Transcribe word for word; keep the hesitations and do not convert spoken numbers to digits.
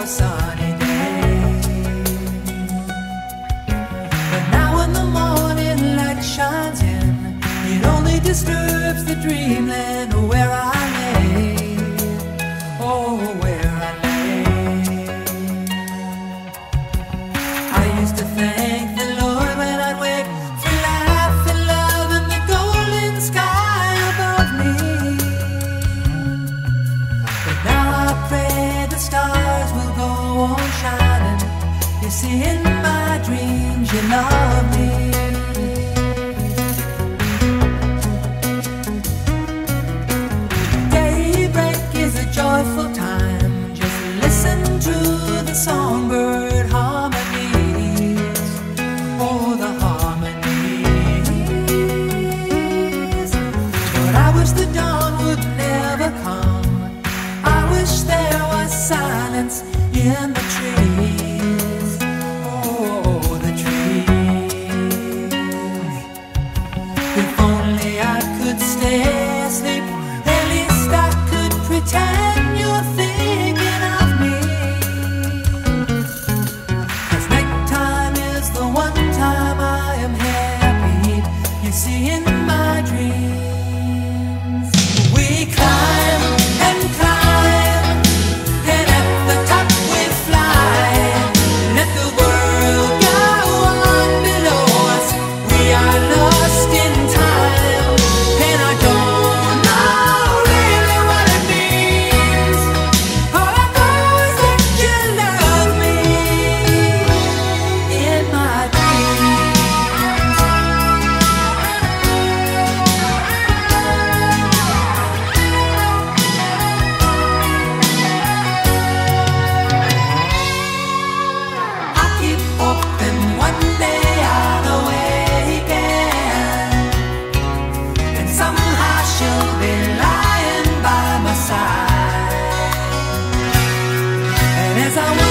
a sunny day. But now when the morning light shines in, it only disturbs the dreamland where I lay. Oh, where I lay. I used to thank the Lord when I'd wake for life and love and the golden sky above me. But now I pray the stars will go on shining. You see, in my dreams you love me. Joyful time, just listen to the songbird harmonies. Oh, the harmonies. But I wish the dawn would never come. I wish there was silence in the trees. Oh, the trees. If only I could stay asleep, at least I could pretend you're thinking of me. 'Cause nighttime is the one time I am happy. You see, in my dreams we climb and climb, and at the top we fly. Let the world go on below us. We are lost in time, and I don't know really what it means. All I know is that you love me in my dreams. I keep hoping one day I'll awaken, and somehow she'll be lying by my side. And as I